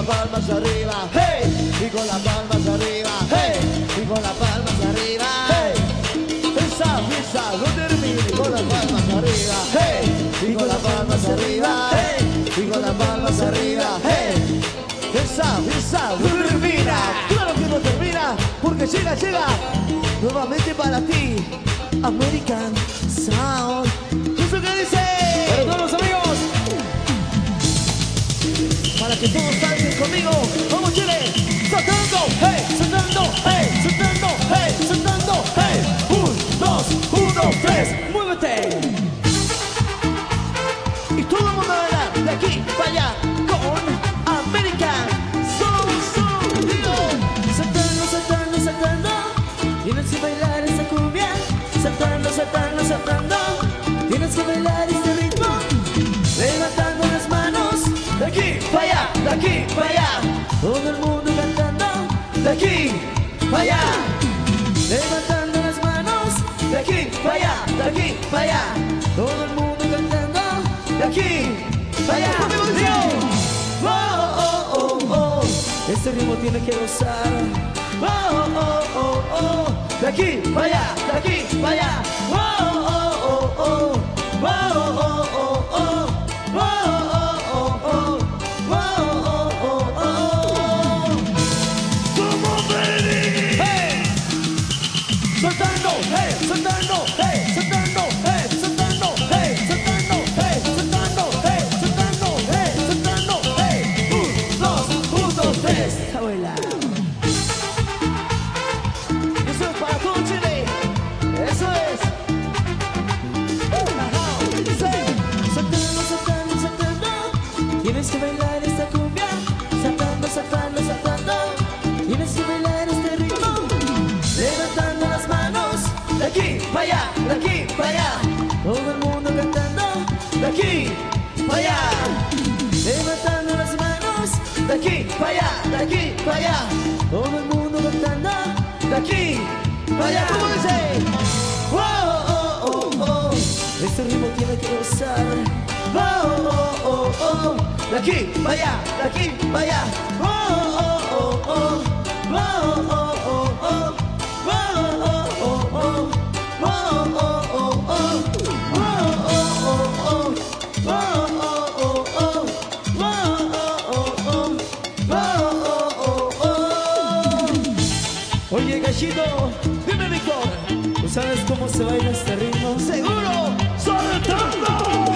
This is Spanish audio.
las palmas arriba, hey, y con las palmas arriba, hey, y con las palmas arriba, hey. Esa no termina, y con las palmas arriba, hey, y con las palmas arriba, hey, y con las palmas arriba, hey. Esa no termina, claro que no termina, porque llega nuevamente para ti, American Sound. ¿Eso qué dice? Para todos los amigos, para que todos salgan conmigo. Vamos, Chile, saltando, hey, saltando, hey, saltando, hey, saltando, hey. 1, 2, 1, 3, muévete. Y todo el mundo a bailar de aquí para allá con American Sound. Saltando, saltando, saltando, tienes que bailar esa cumbia. Saltando, saltando, saltando, tienes que bailar este ritmo. Levantando las manos, de aquí para allá, de aquí para allá. Todo el mundo cantando, de aquí para allá. Levantando las manos, de aquí para allá, de aquí para allá. Todo el mundo cantando, de aquí para allá. Oh, oh, oh, oh. Este ritmo tiene que gozar. Oh, oh, oh, oh. De aquí para allá, de aquí para allá. Oh, oh, oh, oh. Oh, oh, oh, oh. Oh, oh, oh, oh. Oh, oh, oh, oh. Come on, baby. Hey. Saltando, hey, saltando, hey, saltando, hey, saltando, hey, saltando, hey, saltando, hey, saltando, hey, saltando, hey. 1, 2, 3, abuela. Eso es para todo Chile. Eso es. Saltando, saltando, saltando. Tienes que bailar esta cumbia. Saltando, saltando, saltando. Tienes que bailar este ritmo. Levantando las manos, de aquí para allá, de aquí para allá. Todo el mundo cantando, de aquí para allá. Levantando las manos, de aquí para allá, de aquí para allá. Todo el mundo cantando, de aquí para allá. ¿Cómo dice? Oh, oh, oh, oh. Este ritmo tiene que gozar. Oh, oh, oh, oh. De aquí para allá, de aquí para allá. Oh, oh, oh, oh. Oh, oh, oh, oh. Oye, gallito, dime, Víctor, ¿tú sabes cómo se baila este ritmo? ¡Seguro! ¡Saltando!